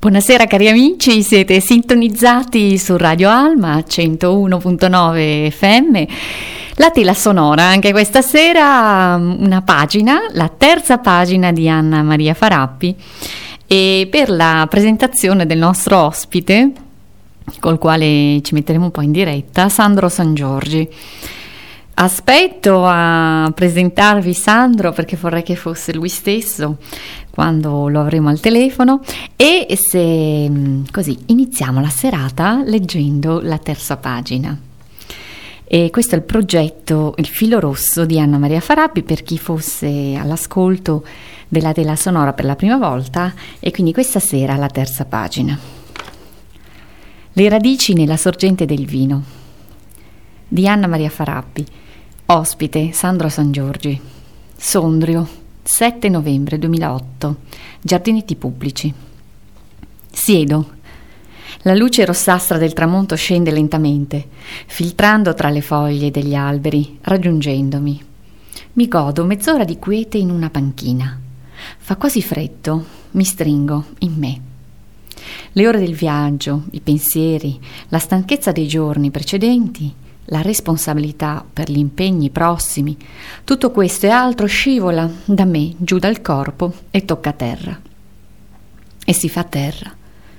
Buonasera cari amici, siete sintonizzati su Radio Alma 101.9 FM, la tela sonora, anche questa sera una pagina, la terza pagina di Anna Maria Farappi, e per la presentazione del nostro ospite, col quale ci metteremo un po' in diretta, Sandro Sangiorgi. Aspetto a presentarvi Sandro perché vorrei che fosse lui stesso quando lo avremo al telefono, e se così iniziamo la serata leggendo la terza pagina. E questo è il progetto Il filo rosso di Anna Maria Farappi, per chi fosse all'ascolto della tela sonora per la prima volta, e quindi questa sera la terza pagina. Le radici nella sorgente del vino di Anna Maria Farappi. Ospite Sandro Sangiorgi. Sondrio, 7 novembre 2008, Giardinetti Pubblici. Siedo. La luce rossastra del tramonto scende lentamente, filtrando tra le foglie degli alberi, raggiungendomi. Mi godo mezz'ora di quiete in una panchina. Fa quasi freddo, mi stringo in me. Le ore del viaggio, i pensieri, la stanchezza dei giorni precedenti, la responsabilità per gli impegni prossimi, tutto questo e altro scivola da me giù dal corpo e tocca terra. E si fa terra.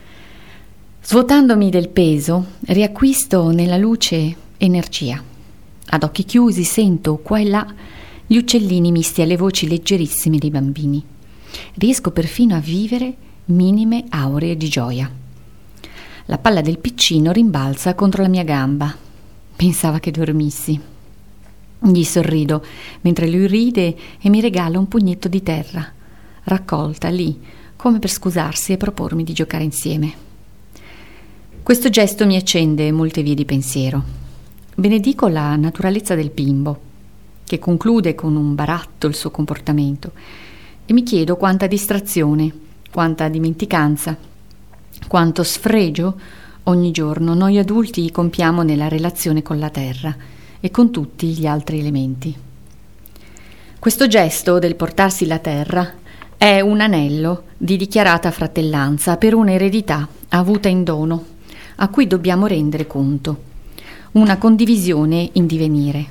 Svuotandomi del peso, riacquisto nella luce energia. Ad occhi chiusi sento qua e là gli uccellini misti alle voci leggerissime dei bambini. Riesco perfino a vivere minime auree di gioia. La palla del piccino rimbalza contro la mia gamba. Pensava che dormissi. Gli sorrido mentre lui ride e mi regala un pugnetto di terra, raccolta lì come per scusarsi e propormi di giocare insieme. Questo gesto mi accende molte vie di pensiero. Benedico la naturalezza del bimbo, che conclude con un baratto il suo comportamento, e mi chiedo quanta distrazione, quanta dimenticanza, quanto sfregio ogni giorno noi adulti compiamo nella relazione con la terra e con tutti gli altri elementi. Questo gesto del portarsi la terra è un anello di dichiarata fratellanza per un'eredità avuta in dono, a cui dobbiamo rendere conto, una condivisione in divenire.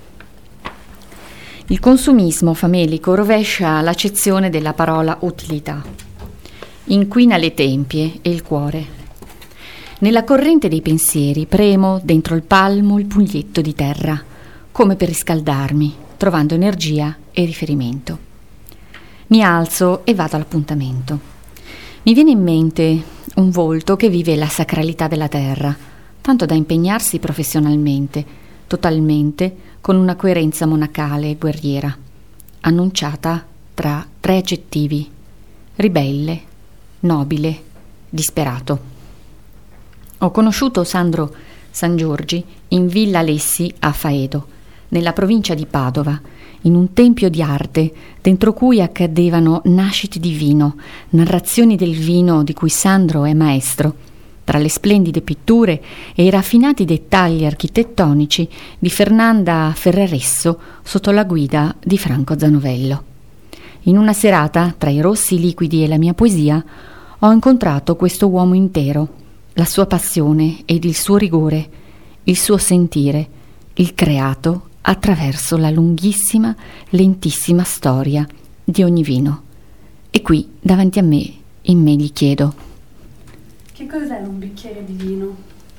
Il consumismo famelico rovescia l'accezione della parola utilità, inquina le tempie e il cuore. Nella corrente dei pensieri premo dentro il palmo il pugnetto di terra, come per riscaldarmi, trovando energia e riferimento. Mi alzo e vado all'appuntamento. Mi viene in mente un volto che vive la sacralità della terra, tanto da impegnarsi professionalmente, totalmente, con una coerenza monacale e guerriera, annunciata tra 3 aggettivi: ribelle, nobile, disperato. Ho conosciuto Sandro Sangiorgi in Villa Lessi a Faedo, nella provincia di Padova, in un tempio di arte dentro cui accadevano nascite di vino, narrazioni del vino di cui Sandro è maestro, tra le splendide pitture e i raffinati dettagli architettonici di Fernanda Ferraresso sotto la guida di Franco Zanovello. In una serata, tra i rossi liquidi e la mia poesia, ho incontrato questo uomo intero, la sua passione ed il suo rigore, il suo sentire, il creato attraverso la lunghissima, lentissima storia di ogni vino. E qui, davanti a me, in me gli chiedo: che cos'è un bicchiere di vino?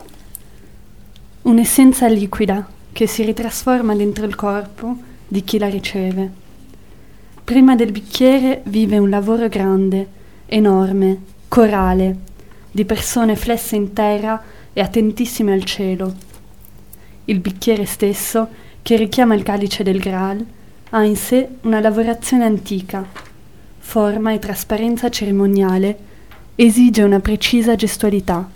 Un'essenza liquida che si ritrasforma dentro il corpo di chi la riceve. Prima del bicchiere vive un lavoro grande, enorme, corale, di persone flesse in terra e attentissime al cielo. Il bicchiere stesso, che richiama il calice del Graal, ha in sé una lavorazione antica, forma e trasparenza cerimoniale, esige una precisa gestualità.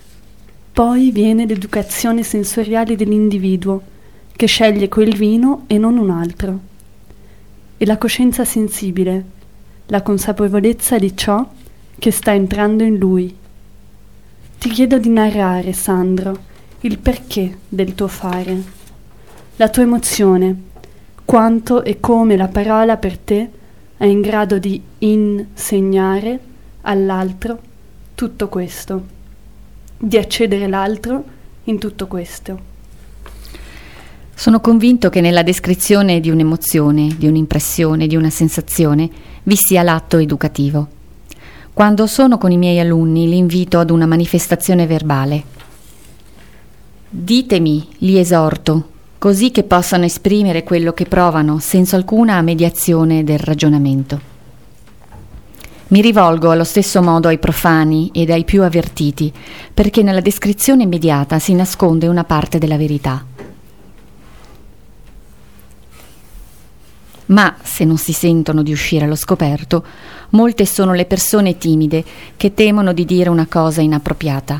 Poi viene l'educazione sensoriale dell'individuo, che sceglie quel vino e non un altro. E la coscienza sensibile, la consapevolezza di ciò che sta entrando in lui. Ti chiedo di narrare, Sandro, il perché del tuo fare, la tua emozione, quanto e come la parola per te è in grado di insegnare all'altro tutto questo, di accedere l'altro in tutto questo. Sono convinto che nella descrizione di un'emozione, di un'impressione, di una sensazione, vi sia l'atto educativo. Quando sono con i miei alunni li invito ad una manifestazione verbale. Ditemi, li esorto, così che possano esprimere quello che provano senza alcuna mediazione del ragionamento. Mi rivolgo allo stesso modo ai profani ed ai più avvertiti, perché nella descrizione immediata si nasconde una parte della verità. Ma se non si sentono di uscire allo scoperto, molte sono le persone timide che temono di dire una cosa inappropriata.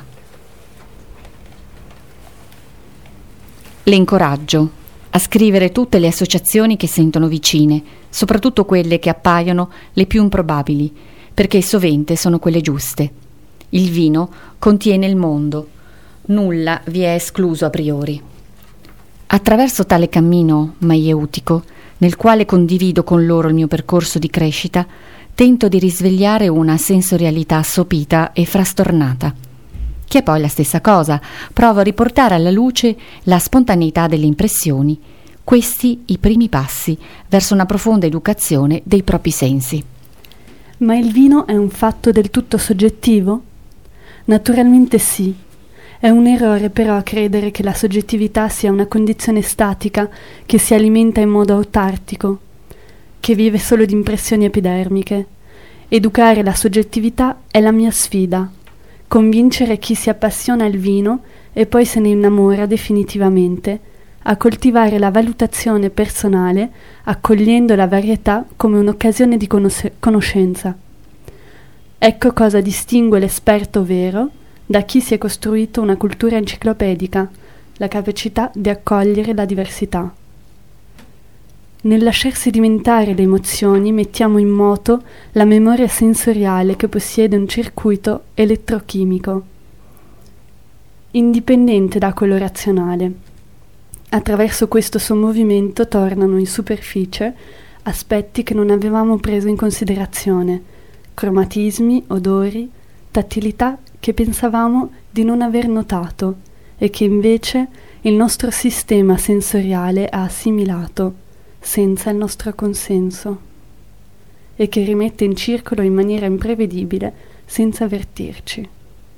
Le incoraggio a scrivere tutte le associazioni che sentono vicine, soprattutto quelle che appaiono le più improbabili, perché sovente sono quelle giuste. Il vino contiene il mondo, nulla vi è escluso a priori. Attraverso tale cammino maieutico, nel quale condivido con loro il mio percorso di crescita, tento di risvegliare una sensorialità assopita e frastornata, che è poi la stessa cosa. Provo a riportare alla luce la spontaneità delle impressioni, questi i primi passi verso una profonda educazione dei propri sensi. Ma il vino è un fatto del tutto soggettivo? Naturalmente sì. È un errore però credere che la soggettività sia una condizione statica che si alimenta in modo autartico, che vive solo di impressioni epidermiche. Educare la soggettività è la mia sfida. Convincere chi si appassiona al vino e poi se ne innamora definitivamente, a coltivare la valutazione personale, accogliendo la varietà come un'occasione di conoscenza. Ecco cosa distingue l'esperto vero da chi si è costruito una cultura enciclopedica, la capacità di accogliere la diversità. Nel lasciarsi diventare le emozioni mettiamo in moto la memoria sensoriale che possiede un circuito elettrochimico, indipendente da quello razionale. Attraverso questo suo movimento tornano in superficie aspetti che non avevamo preso in considerazione, cromatismi, odori, tattilità che pensavamo di non aver notato e che invece il nostro sistema sensoriale ha assimilato senza il nostro consenso e che rimette in circolo in maniera imprevedibile senza avvertirci.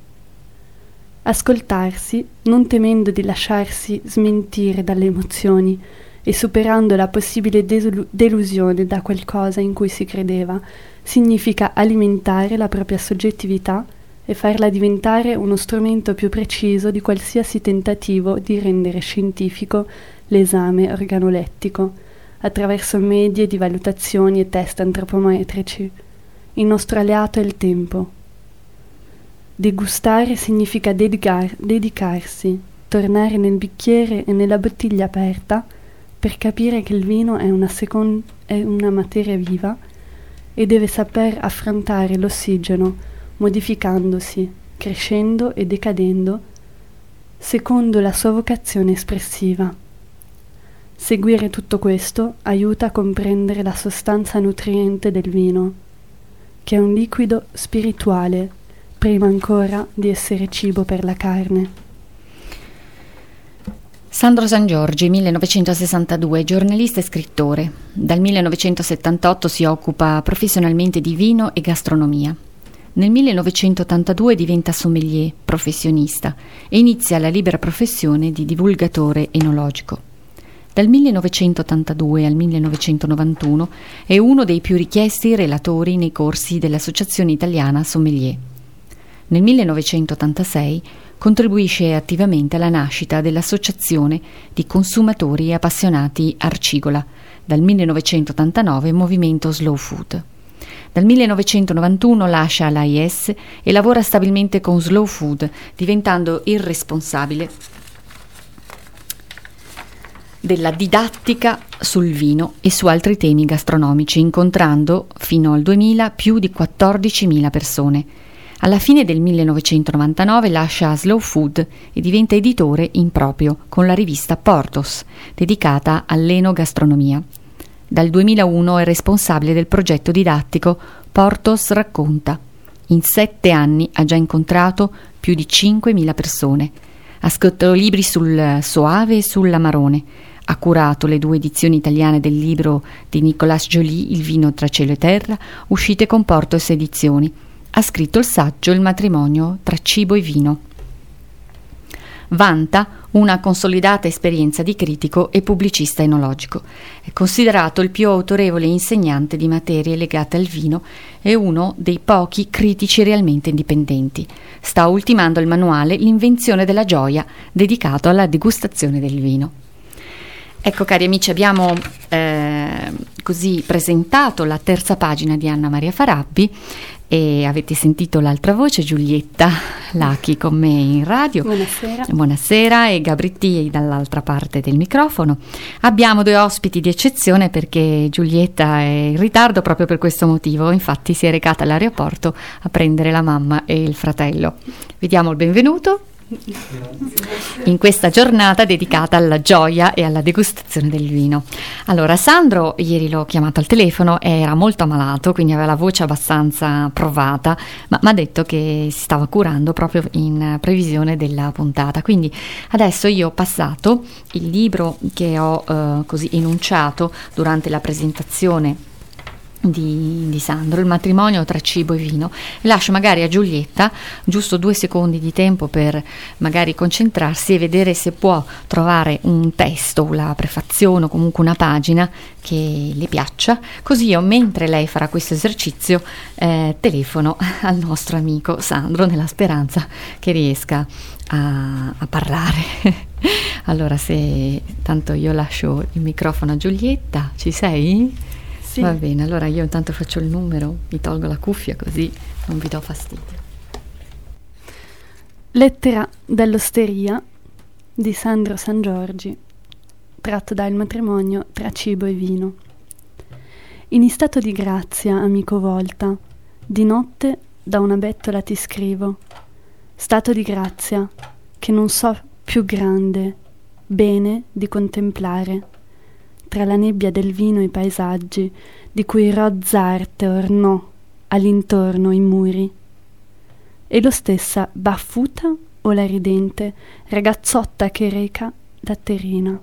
Ascoltarsi, non temendo di lasciarsi smentire dalle emozioni e superando la possibile delusione da qualcosa in cui si credeva, significa alimentare la propria soggettività e farla diventare uno strumento più preciso di qualsiasi tentativo di rendere scientifico l'esame organolettico, attraverso medie di valutazioni e test antropometrici. Il nostro alleato è il tempo. Degustare significa dedicarsi, tornare nel bicchiere e nella bottiglia aperta per capire che il vino è una materia viva e deve saper affrontare l'ossigeno, modificandosi, crescendo e decadendo, secondo la sua vocazione espressiva. Seguire tutto questo aiuta a comprendere la sostanza nutriente del vino, che è un liquido spirituale, prima ancora di essere cibo per la carne. Sandro Sangiorgi, 1962, giornalista e scrittore. Dal 1978 si occupa professionalmente di vino e gastronomia. Nel 1982 diventa sommelier professionista e inizia la libera professione di divulgatore enologico. Dal 1982 al 1991 è uno dei più richiesti relatori nei corsi dell'Associazione Italiana Sommelier. Nel 1986 contribuisce attivamente alla nascita dell'Associazione di Consumatori Appassionati Arcigola, dal 1989 Movimento Slow Food. Dal 1991 lascia l'AIS e lavora stabilmente con Slow Food, diventando il responsabile della didattica sul vino e su altri temi gastronomici, incontrando fino al 2000 più di 14.000 persone. Alla fine del 1999 lascia Slow Food e diventa editore in proprio con la rivista Portos, dedicata all'enogastronomia. Dal 2001 è responsabile del progetto didattico Portos Racconta, In 7 anni ha già incontrato più di 5.000 persone. Ha scritto libri sul Soave e sull'Amarone. Ha curato le 2 edizioni italiane del libro di Nicolas Joly, Il vino tra cielo e terra, uscite con Portos Edizioni. Ha scritto il saggio Il matrimonio tra cibo e vino. Vanta una consolidata esperienza di critico e pubblicista enologico. È considerato il più autorevole insegnante di materie legate al vino e uno dei pochi critici realmente indipendenti. Sta ultimando il manuale L'invenzione della gioia, dedicato alla degustazione del vino. Ecco, cari amici, abbiamo così presentato la terza pagina di Anna Maria Farabbi e avete sentito l'altra voce, Giulietta Lachi, con me in radio. Buonasera. Buonasera, e Gabritti dall'altra parte del microfono. Abbiamo 2 ospiti di eccezione perché Giulietta è in ritardo proprio per questo motivo, infatti si è recata all'aeroporto a prendere la mamma e il fratello. Vi diamo il benvenuto in questa giornata dedicata alla gioia e alla degustazione del vino. Allora, Sandro, ieri l'ho chiamato al telefono, era molto ammalato, quindi aveva la voce abbastanza provata, ma mi ha detto che si stava curando proprio in previsione della puntata. Quindi adesso io ho passato il libro che ho così enunciato durante la presentazione di Sandro, Il matrimonio tra cibo e vino. Lascio magari a Giulietta giusto 2 secondi di tempo per magari concentrarsi e vedere se può trovare un testo, la prefazione o comunque una pagina che le piaccia, così io, mentre lei farà questo esercizio, telefono al nostro amico Sandro nella speranza che riesca a parlare. Allora, se tanto io lascio il microfono a Giulietta, ci sei? Sì. Va bene, allora io intanto faccio il numero, mi tolgo la cuffia così non vi do fastidio. Lettera dall'osteria di Sandro Sangiorgi, tratto da Il matrimonio tra cibo e vino. In stato di grazia, amico Volta, di notte da una bettola ti scrivo. Stato di grazia che non so più grande, bene di contemplare. Tra la nebbia del vino e i paesaggi di cui Rozzarte ornò all'intorno i muri. E lo stessa baffuta o la ridente ragazzotta che reca la terrina.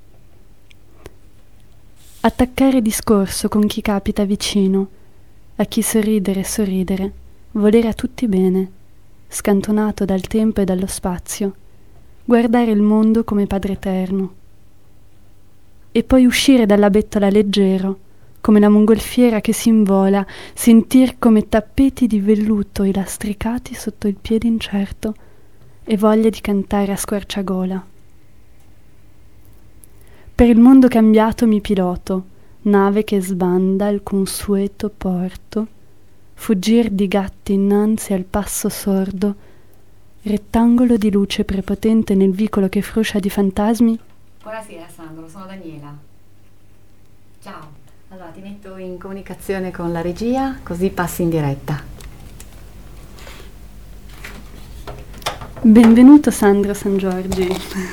Attaccare discorso con chi capita vicino, a chi sorridere, volere a tutti bene, scantonato dal tempo e dallo spazio, guardare il mondo come Padre Eterno. E poi uscire dalla bettola leggero, come la mongolfiera che si invola, sentir come tappeti di velluto i lastricati sotto il piede incerto e voglia di cantare a squarciagola. Per il mondo cambiato mi piloto, nave che sbanda il consueto porto, fuggir di gatti innanzi al passo sordo, rettangolo di luce prepotente nel vicolo che fruscia di fantasmi. Buonasera Sandro, sono Daniela. Ciao. Allora ti metto in comunicazione con la regia, così passi in diretta. Benvenuto Sandro Sangiorgi.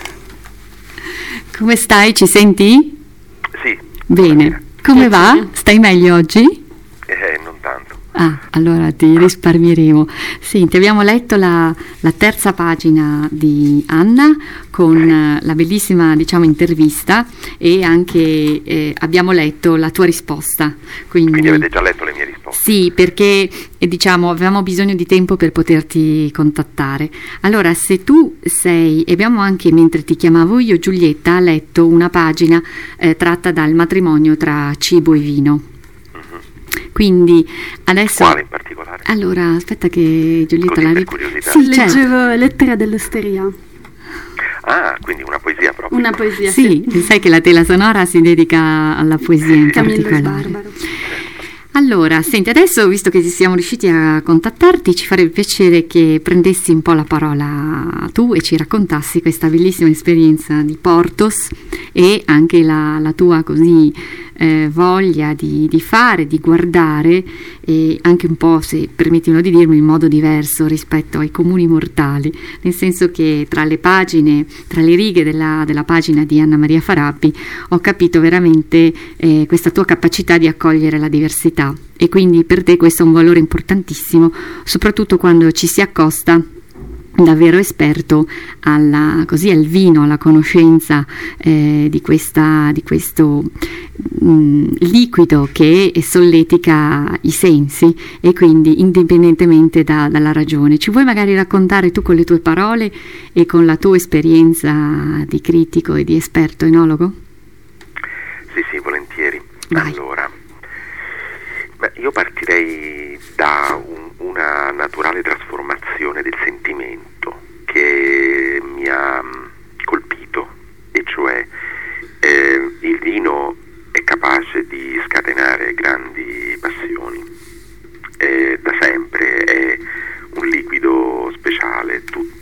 Come stai? Ci senti? Sì. Bene. Come va? Stai meglio oggi? Non tanto. Ah, allora ti risparmieremo. Senti, abbiamo letto la terza pagina di Anna con la bellissima, diciamo, intervista e anche abbiamo letto la tua risposta. Quindi avete già letto le mie risposte? Sì, perché diciamo avevamo bisogno di tempo per poterti contattare. Allora, se tu sei, e abbiamo anche, mentre ti chiamavo io, Giulietta ha letto una pagina tratta dal matrimonio tra cibo e vino. Quindi adesso. Quale in particolare? Allora, aspetta che Giulietta Così la per curiosità. Sì, certo. Leggevo Lettera dell'osteria. Ah, quindi una poesia proprio. Una poesia, Sì, sai che la tela sonora si dedica alla poesia in Camillo particolare. Sbarbaro. Allora, senti, adesso, visto che siamo riusciti a contattarti, ci farebbe piacere che prendessi un po' la parola tu e ci raccontassi questa bellissima esperienza di Portos e anche la tua così voglia di fare, di guardare e anche un po', se permettimi di dirmi, in modo diverso rispetto ai comuni mortali, nel senso che tra le pagine, tra le righe della pagina di Anna Maria Farabbi ho capito veramente questa tua capacità di accogliere la diversità qualità, e quindi per te questo è un valore importantissimo, soprattutto quando ci si accosta davvero esperto al vino, alla conoscenza di questo liquido che solletica i sensi, e quindi indipendentemente dalla ragione. Ci vuoi magari raccontare tu con le tue parole e con la tua esperienza di critico e di esperto enologo? Sì, volentieri. Vai. Allora, io partirei da una naturale trasformazione del sentimento che mi ha colpito, e cioè il vino è capace di scatenare grandi passioni. Da sempre è un liquido speciale,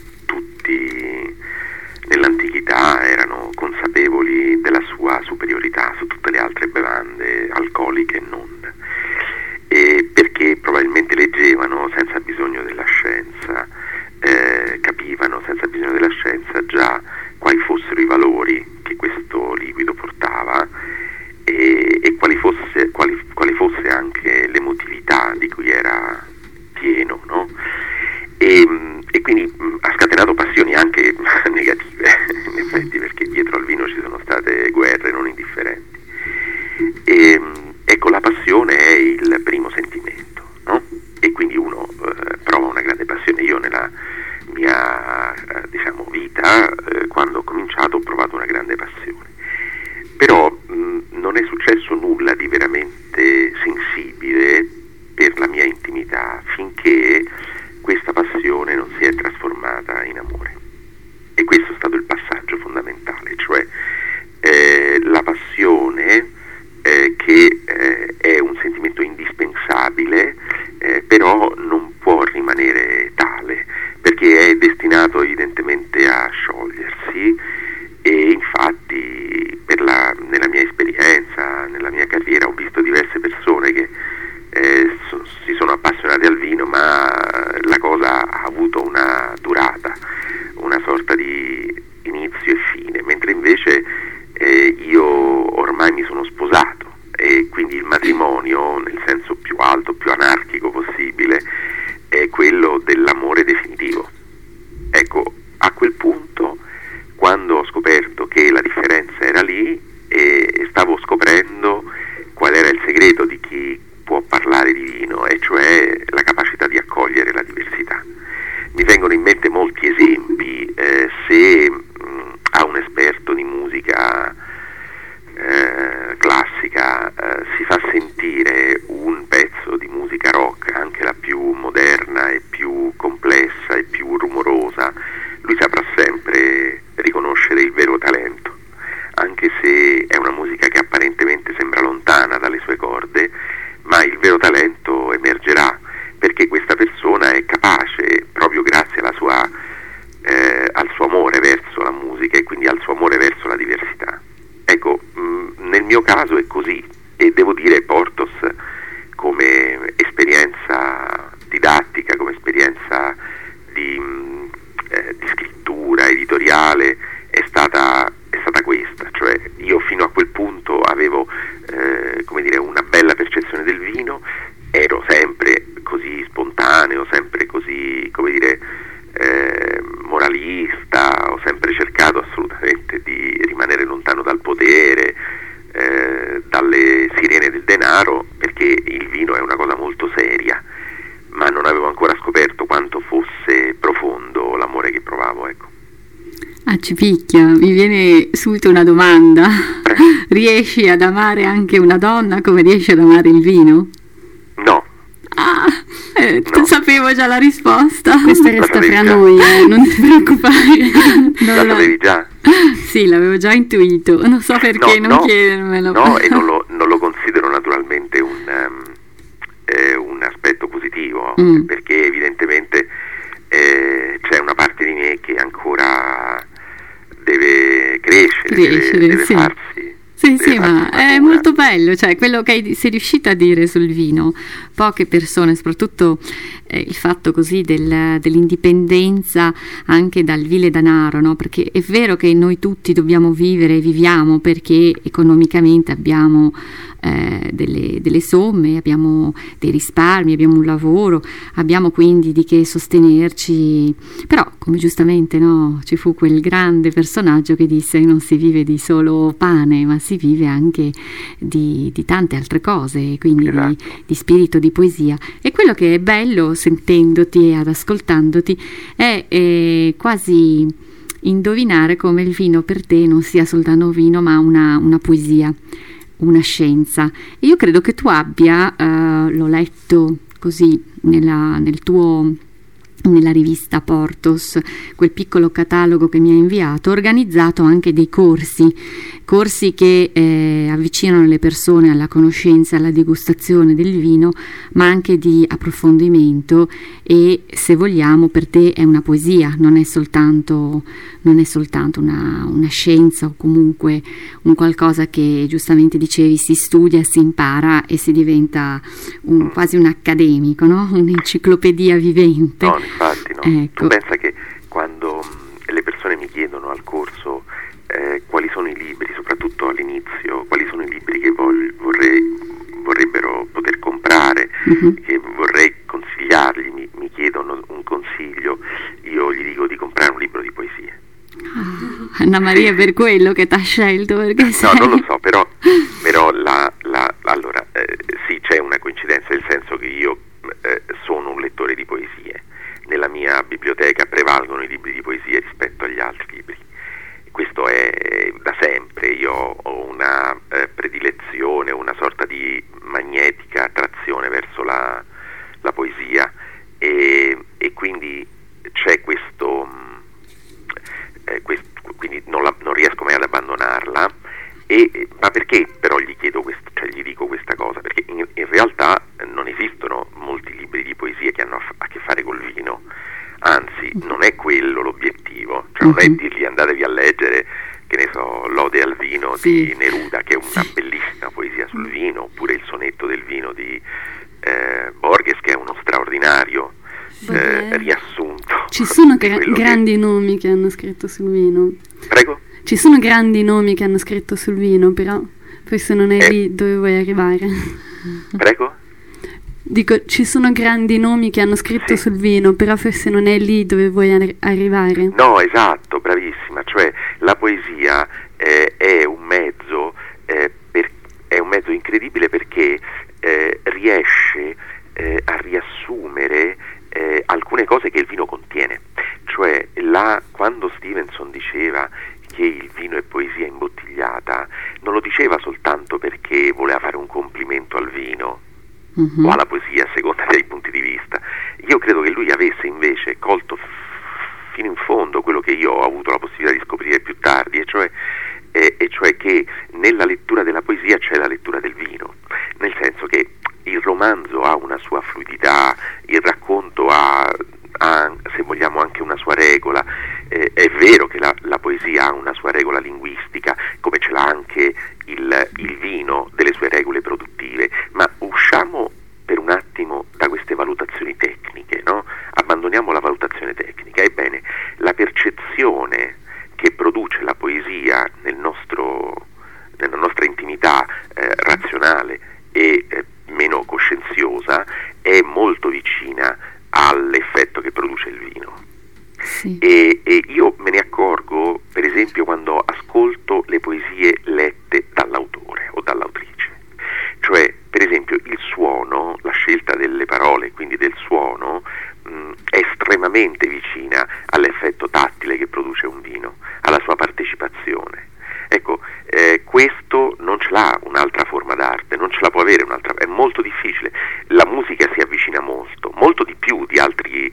tutti nell'antichità erano consapevoli della sua superiorità su tutte le altre bevande alcoliche e non, perché probabilmente leggevano senza bisogno della scienza, capivano senza bisogno della scienza già quali fossero i valori che questo liquido portava, e quali fosse anche l'emotività di cui era pieno, no? E quindi ha scatenato passioni anche negative, in effetti, perché dietro al vino ci sono state guerre non indifferenti. Ecco, la passione è il primo sentimento, no? E quindi uno prova una grande passione. Io nella mia vita, quando ho cominciato, ho provato una grande passione, però non è successo nulla di veramente sensibile per la mia intimità finché questa passione non si è trasformata in amore. E questo è stato il passaggio fondamentale, cioè la passione che è un sentimento indispensabile, però non può rimanere tale, perché è destinato evidentemente a sciogliersi. E infatti nella mia esperienza, nella mia carriera, ho visto diverse persone che si sono appassionate al vino, ma la cosa ha avuto una durata, una sorta di inizio e fine, mentre invece io ormai mi sono sposato, e quindi il matrimonio, nel senso più alto, più anarchico possibile, è quello dell'amore definitivo. Ecco, a quel punto, quando ho scoperto che la differenza era lì, e stavo scoprendo qual era il segreto di chi può parlare di vino, e cioè la capacità di accogliere la diversità. Mi vengono in mente molti esempi. Se a un esperto di musica classica si fa sentire un pezzo di musica rock, anche la più moderna e più complessa e più rumorosa, lui saprà sempre riconoscere il vero talento, anche se è una musica che apparentemente sembra lontana dalle sue corde, ma il vero talento emergerà, perché questa persona è capace, proprio grazie al suo amore verso la musica e quindi al suo amore verso la diversità. Ecco, nel mio caso è così, e devo dire Portos, come esperienza didattica, come esperienza di scrittura editoriale, è stata questa, cioè io fino a quel punto avevo una bella percezione del vino, ero sempre così spontaneo, sempre così moralista, ho sempre cercato assolutamente di rimanere lontano dal potere, dalle sirene del denaro, perché il vino è una cosa molto seria, ma non avevo ancora scoperto quanto fosse profondo l'amore che provavo, ecco. Ci picchia, mi viene subito una domanda. Riesci ad amare anche una donna come riesci ad amare il vino? No. No. Sapevo già la risposta. Questa resta fra noi, non ti preoccupare. La sapevi già? Sì, l'avevo già intuito, non so perché non chiedermelo. No, e non lo considero naturalmente un aspetto positivo, perché evidentemente c'è una parte di me che ancora deve crescere, deve sì. farsi Sì, ma è molto bello, cioè quello che sei riuscita a dire sul vino. Poche persone, soprattutto il fatto così dell'indipendenza anche dal vile denaro, no? Perché è vero che noi tutti dobbiamo vivere e viviamo perché economicamente abbiamo delle somme, abbiamo dei risparmi, abbiamo un lavoro, abbiamo quindi di che sostenerci, però come giustamente, no, ci fu quel grande personaggio che disse: non si vive di solo pane, ma si vive anche di tante altre cose, quindi di spirito, di poesia. E quello che è bello sentendoti e ad ascoltandoti è quasi indovinare come il vino per te non sia soltanto vino, ma una poesia, una scienza. E io credo che tu abbia, l'ho letto così nella rivista Portos, quel piccolo catalogo che mi ha inviato, organizzato anche dei corsi che avvicinano le persone alla conoscenza, alla degustazione del vino, ma anche di approfondimento, e se vogliamo per te è una poesia, non è soltanto una scienza, o comunque un qualcosa che giustamente dicevi si studia, si impara e si diventa quasi un accademico, no? Un'enciclopedia vivente. No, infatti no. Ecco. Tu pensa che quando le persone mi chiedono al corso quali sono i libri, soprattutto all'inizio, quali sono i libri che vorrebbero poter comprare, che vorrei consigliargli, mi chiedono un consiglio, io gli dico di comprare un libro di poesie. Anna Maria, è per quello che ti ha scelto, perché no, non lo so, però allora sì, c'è una coincidenza, nel senso che io sono un lettore di poesie. Nella mia biblioteca prevalgono i libri di poesie rispetto agli altri libri. Questo è da sempre. Io ho una predilezione, una sorta di magnetica attrazione verso la poesia, e quindi c'è questo quindi non riesco mai ad abbandonarla. Ma perché però gli chiedo gli dico questa cosa? Perché in realtà non esistono molti libri di poesia che hanno a che fare col vino, anzi non è quello l'obiettivo, cioè non è dirgli andatevi a leggere, che ne so, l'Ode al vino di Neruda, che è una bellissima poesia sul vino, oppure il sonetto del vino di Borges, che è uno straordinario riassunto. Ci sono grandi nomi che hanno scritto sul vino. Prego? Ci sono grandi nomi che hanno scritto sul vino, però forse non è lì dove vuoi arrivare. Prego? Dico, ci sono grandi nomi che hanno scritto sul vino, però forse non è lì dove vuoi arrivare. No, esatto, bravissima. Cioè la poesia è un mezzo incredibile, perché riesce a riassumere alcune cose che il vino contiene. Cioè quando Stevenson diceva che il vino è poesia imbottigliata, non lo diceva soltanto perché voleva fare un complimento al vino o alla poesia, a seconda dei punti di vista. Io credo che lui avesse invece colto fino in fondo quello che io ho avuto la possibilità di scoprire più tardi, e cioè che nella lettura della poesia c'è la lettura del vino, nel senso che il romanzo ha una sua fluidità, il racconto ha se vogliamo anche una sua regola. È vero che la poesia ha una sua regola linguistica, come ce l'ha anche il vino delle sue regole produttive, ma usciamo per un attimo da queste valutazioni tecniche, no? Abbandoniamo la valutazione tecnica. Ebbene, la percezione che produce la poesia nella nostra intimità razionale e meno coscienziosa è molto vicina all'effetto che produce il vino. Sì. E io me ne accorgo, per esempio, quando ascolto le poesie lette dall'autore o dall'autrice. Cioè, per esempio, il suono, la scelta delle parole, quindi del suono, è estremamente vicina all'effetto tattile che produce un vino, alla sua partecipazione. Ecco, questo non ce l'ha un'altra forma d'arte, non ce la può avere un'altra, è molto difficile. La musica si avvicina molto di più di altri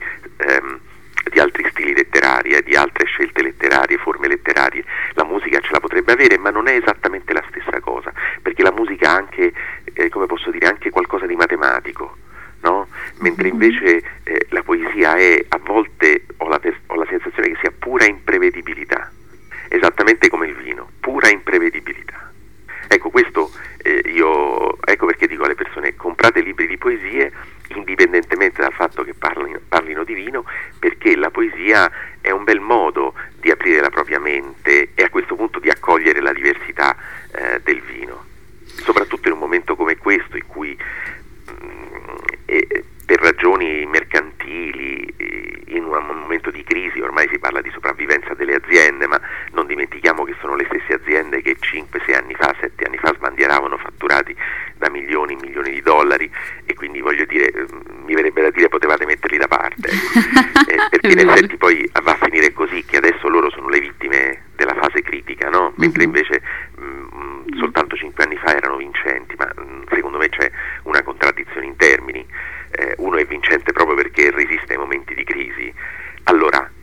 stili letterari, di altre scelte letterarie, forme letterarie. La musica ce la potrebbe avere, ma non è esattamente la stessa cosa, perché la musica ha anche, come posso dire, anche qualcosa di matematico, no? Mentre invece la poesia è, a volte ho la sensazione che sia pura imprevedibilità, esattamente come il vino, pura imprevedibilità. vino, perché la poesia è un bel modo di aprire la propria mente e a questo punto di accogliere la diversità del vino, soprattutto in un momento come questo in cui per ragioni mercantili, in un momento di crisi, ormai si parla di sopravvivenza delle aziende, ma non dimentichiamo che sono le stesse aziende che 5-6 anni fa, 7 anni fa sbandieravano fatturati da milioni e milioni di dollari, e quindi voglio dire, mi verrebbe da dire potevate metterli da parte, perché in effetti poi va a finire così, che adesso loro sono le vittime della fase critica, no? Mentre invece soltanto 5 anni fa erano vincenti, ma secondo me c'è una contraddizione in termini. Uno è vincente proprio perché resiste ai momenti di crisi. Allora,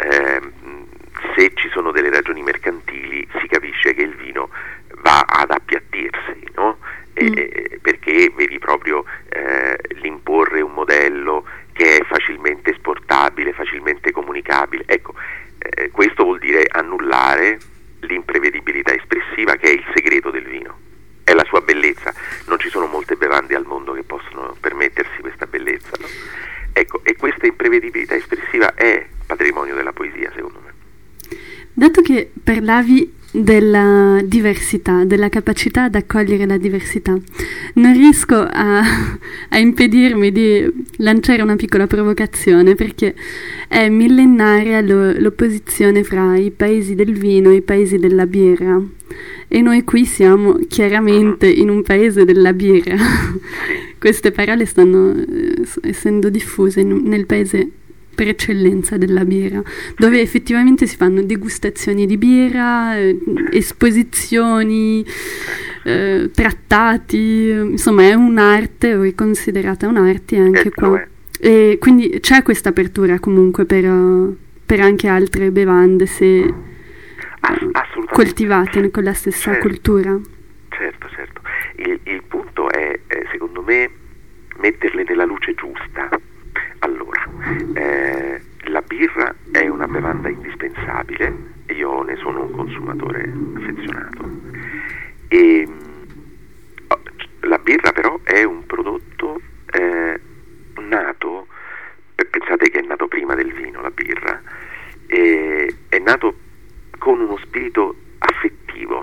se ci sono delle ragioni mercantili, si capisce che il vino va ad appiattirsi, no? Perché vedi proprio l'imporre un modello che è facilmente esportabile, facilmente comunicabile. Ecco, questo vuol dire annullare l'imprevedibilità espressiva, che è il segreto del vino, è la sua bellezza. Non ci sono molte bevande al mondo che possono permettersi questa bellezza, no? Ecco, e questa imprevedibilità espressiva è patrimonio della poesia, secondo me. Dato che parlavi della diversità, della capacità ad accogliere la diversità, non riesco a impedirmi di lanciare una piccola provocazione, perché è millenaria l'opposizione fra i paesi del vino e i paesi della birra, e noi qui siamo chiaramente in un paese della birra. Queste parole stanno essendo diffuse nel paese per eccellenza della birra, dove effettivamente si fanno degustazioni di birra, esposizioni, trattati, insomma è un'arte, o è considerata un'arte anche qua. E quindi c'è questa apertura comunque per anche altre bevande, se coltivate con la stessa cultura. Certo. Il punto è, secondo me, metterle nella luce giusta. Allora, la birra è una bevanda indispensabile, e io ne sono un consumatore affezionato, e la birra però è un prodotto nato, pensate che è nato prima del vino, la birra, è nato con uno spirito affettivo,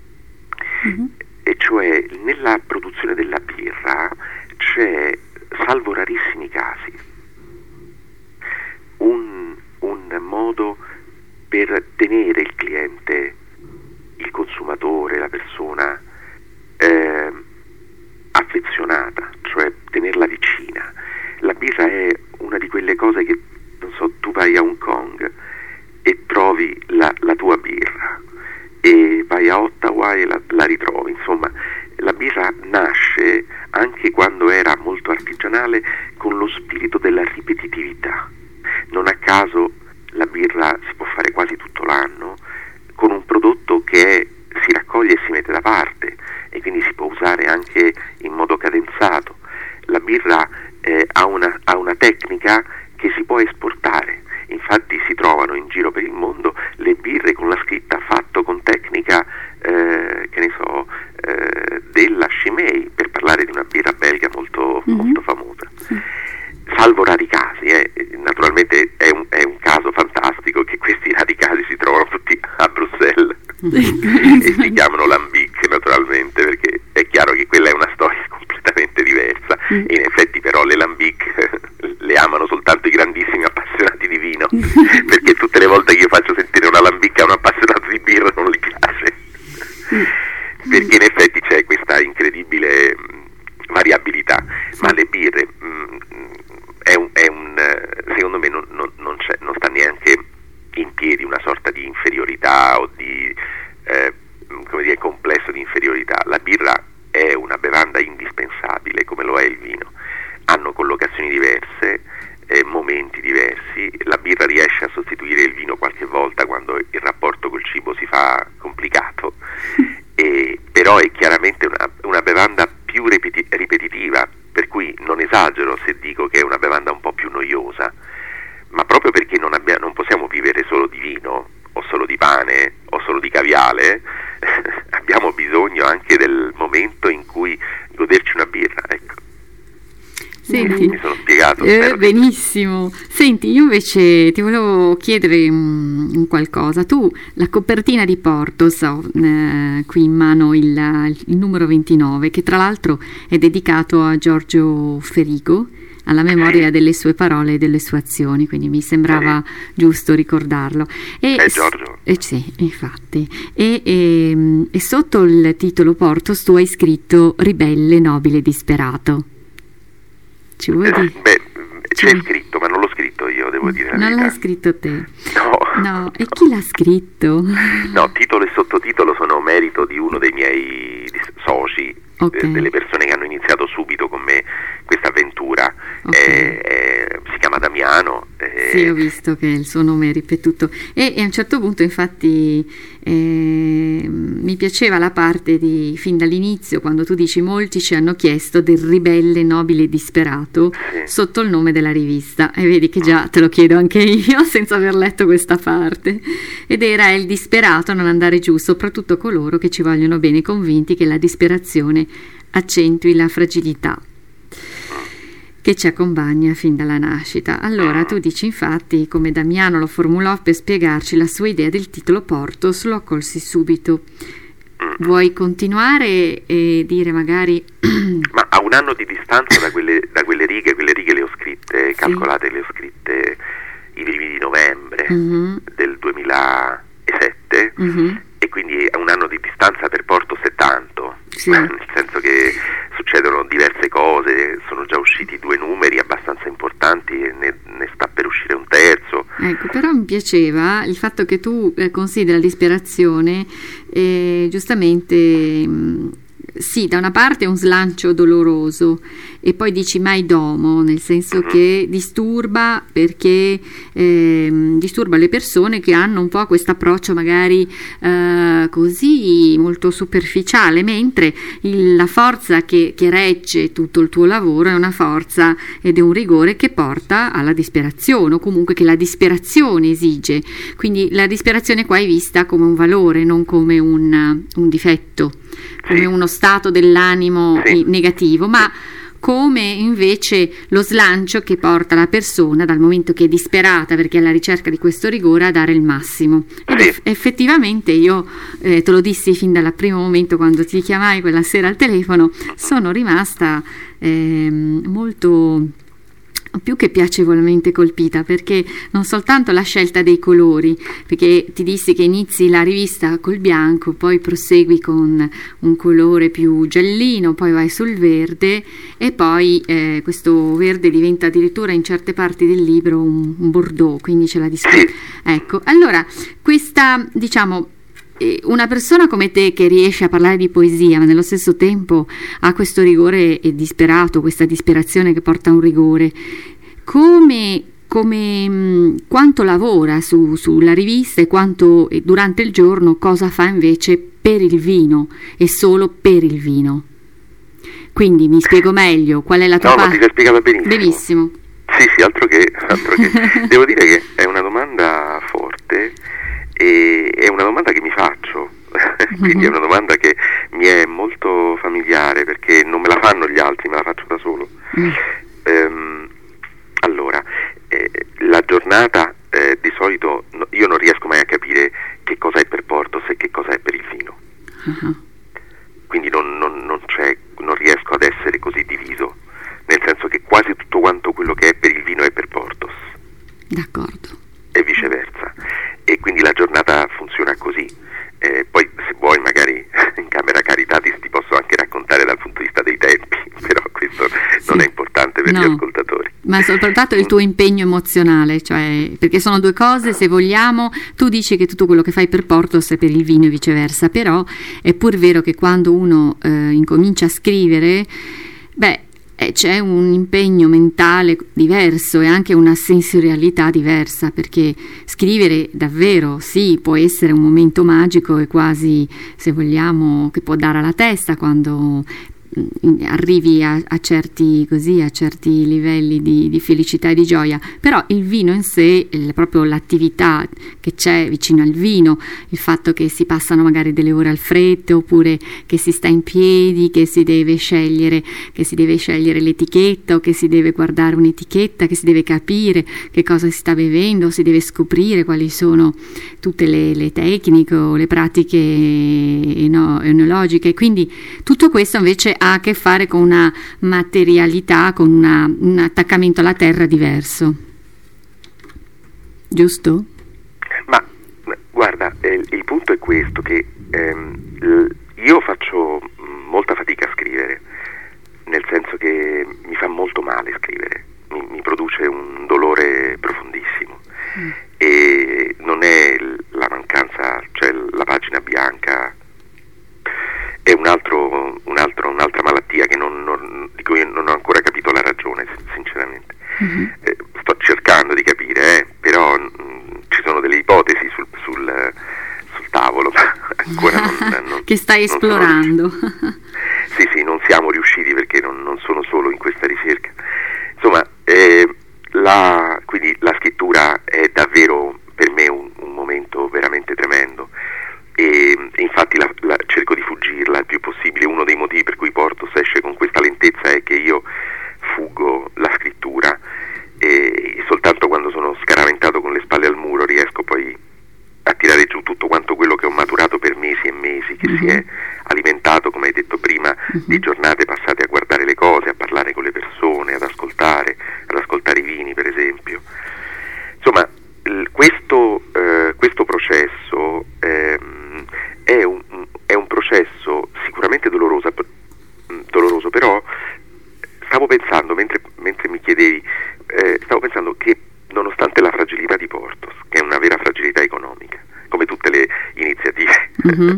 e cioè nella produzione della birra c'è, salvo rarissimi casi, un modo per tenere il cliente, il consumatore, la persona affezionata, cioè tenerla vicina. La birra è una di quelle cose che, non so, tu vai a Hong Kong e trovi la tua birra, e vai a Ottawa e la ritrovi. Insomma, la birra nasce, anche quando era molto artigianale, con lo spirito della ripetitività. Non a caso la birra si può fare quasi tutto l'anno con un prodotto che si raccoglie e si mette da parte, e quindi si può usare anche in modo cadenzato. La birra ha una tecnica che si può esportare. Infatti si trovano in giro per il mondo le birre con la scritta fatto con tecnica, che ne so, della Chimay, per parlare di una birra belga molto famosa. Salvo rari casi, naturalmente è un caso fantastico che questi rari casi si trovano tutti a Bruxelles e si chiamano lambic, naturalmente, perché è chiaro che quella è una storia completamente diversa, e in effetti però le lambic le amano soltanto i grandissimi appassionati di vino, perché tutte le volte che io faccio sentire una lambic a un appassionato di birra non gli piace, perché in effetti c'è questa incredibile variabilità. Ma le birre secondo me non sta neanche in piedi una sorta di inferiorità o di complesso di inferiorità. La birra è una bevanda indispensabile, come lo è il vino. Hanno collocazioni diverse, momenti diversi. La birra riesce a sostituire il vino qualche volta quando il rapporto col cibo si fa complicato, però è chiaramente una bevanda più ripetitiva, per cui non esagero se dico che è una bevanda un po' più noiosa, ma proprio perché non possiamo vivere solo di vino, o solo di pane, o solo di caviale, abbiamo bisogno anche del momento in cui goderci una birra, ecco. Senti, mi sono spiegato. Benissimo. Senti, io invece ti volevo chiedere un qualcosa. Tu, la copertina di Portos, ho qui in mano il numero 29, che tra l'altro è dedicato a Giorgio Ferigo, alla memoria delle sue parole e delle sue azioni, quindi mi sembrava giusto ricordarlo. Giorgio. Sì, infatti. E sotto il titolo Portos tu hai scritto Ribelle, nobile, disperato. Ci vuoi dire? C'è scritto, ma non l'ho scritto io, devo dire la verità. Non l'hai scritto te? No. E chi l'ha scritto? No, titolo e sottotitolo sono merito di uno dei miei soci, delle persone che hanno iniziato subito con me questa avventura. Si chiama Damiano. Sì, ho visto che il suo nome è ripetuto. E a un certo punto, infatti, mi piaceva la parte fin dall'inizio, quando tu dici molti ci hanno chiesto del ribelle, nobile e disperato, sotto il nome della rivista. E vedi che già te lo chiedo anche io, senza aver letto questa parte. Ed era il disperato a non andare giù, soprattutto coloro che ci vogliono bene, convinti che la disperazione accentui la fragilità che ci accompagna fin dalla nascita. Allora tu dici, infatti, come Damiano lo formulò per spiegarci la sua idea del titolo Portos, lo accolsi subito. Vuoi continuare e dire magari... Ma a un anno di distanza da quelle righe le ho scritte, calcolate, le ho scritte i primi di novembre del 2007, e quindi a un anno di distanza per Portos è tanto, nel senso che succedono diverse cose, sono già usciti 2 numeri abbastanza importanti e ne sta per uscire un terzo. Ecco, però mi piaceva il fatto che tu consideri la disperazione giustamente... Sì, da una parte è un slancio doloroso e poi dici mai domo, nel senso che disturba, perché disturba le persone che hanno un po' questo approccio magari così molto superficiale, mentre la forza che regge tutto il tuo lavoro è una forza ed è un rigore che porta alla disperazione, o comunque che la disperazione esige. Quindi la disperazione qua è vista come un valore, non come un difetto, come uno stato dell'animo negativo, ma come invece lo slancio che porta la persona, dal momento che è disperata perché è alla ricerca di questo rigore, a dare il massimo. Ed effettivamente io te lo dissi fin dal primo momento, quando ti chiamai quella sera al telefono, sono rimasta molto... più che piacevolmente colpita, perché non soltanto la scelta dei colori, perché ti dissi che inizi la rivista col bianco, poi prosegui con un colore più giallino, poi vai sul verde e poi questo verde diventa addirittura in certe parti del libro un bordeaux, quindi c'è la distinzione. Ecco, allora questa, diciamo, una persona come te che riesce a parlare di poesia ma nello stesso tempo ha questo rigore disperato, questa disperazione che porta a un rigore, quanto lavora sulla rivista e quanto durante il giorno cosa fa invece per il vino e solo per il vino? Quindi mi spiego meglio, qual è la tua parte? No, ma ti sei spiegata benissimo. Benissimo. Sì, altro che. Devo dire che è una domanda forte e è una domanda che mi faccio, quindi è una domanda che mi è molto familiare, perché non me la fanno gli altri, me la faccio da solo. Allora, la giornata di solito io non riesco mai a capire che cosa è per Portos e che cosa è per il vino. Quindi non riesco ad essere così diviso, nel senso che quasi tutto quanto quello che è per il vino è per Portos. D'accordo. E viceversa. E quindi la giornata funziona così. Poi se vuoi magari in camera Caritatis ti posso anche raccontare dal punto di vista dei tempi, però questo non è importante per gli ascoltatori. Ma soprattutto il tuo impegno emozionale, cioè, perché sono 2 cose, se vogliamo. Tu dici che tutto quello che fai per Portos è per il vino e viceversa, però è pur vero che quando uno incomincia a scrivere, c'è un impegno mentale diverso e anche una sensorialità diversa, perché scrivere davvero può essere un momento magico e quasi, se vogliamo, che può dare alla testa quando arrivi a certi livelli di felicità e di gioia, però il vino in sé, proprio l'attività che c'è vicino al vino, il fatto che si passano magari delle ore al freddo, oppure che si sta in piedi, che si deve scegliere l'etichetta, o che si deve guardare un'etichetta, che si deve capire che cosa si sta bevendo, si deve scoprire quali sono tutte le tecniche o le pratiche enologiche. Quindi tutto questo invece ha a che fare con una materialità, con un attaccamento alla terra diverso, giusto? Ma guarda, il punto è questo, che io faccio molta fatica a scrivere, nel senso che mi fa molto male scrivere, mi produce un dolore profondissimo. E non è la mancanza, cioè la pagina bianca è un'altra malattia di cui non ho ancora capito la ragione, sinceramente. Sto cercando di capire, però ci sono delle ipotesi sul tavolo, ma ancora non che stai esplorando. Sì, non siamo riusciti, perché non sono solo in questa ricerca. Insomma, quindi la scrittura è davvero per me un momento veramente tremendo, e infatti cerco di fuggirla il più possibile. Uno dei motivi per cui Portos esce con questa lentezza è che io fuggo la scrittura, e soltanto quando sono scaraventato con le spalle al muro riesco poi a tirare giù tutto quanto quello che ho maturato per mesi e mesi, che si è alimentato, come hai detto prima, di giornate passate a guardare le cose, a parlare con le persone, ad ascoltare i vini, per esempio. Insomma, questo processo è un processo sicuramente doloroso, però stavo pensando, mentre mi chiedevi, stavo pensando che nonostante la fragilità di Portos, che è una vera fragilità economica, come tutte le iniziative,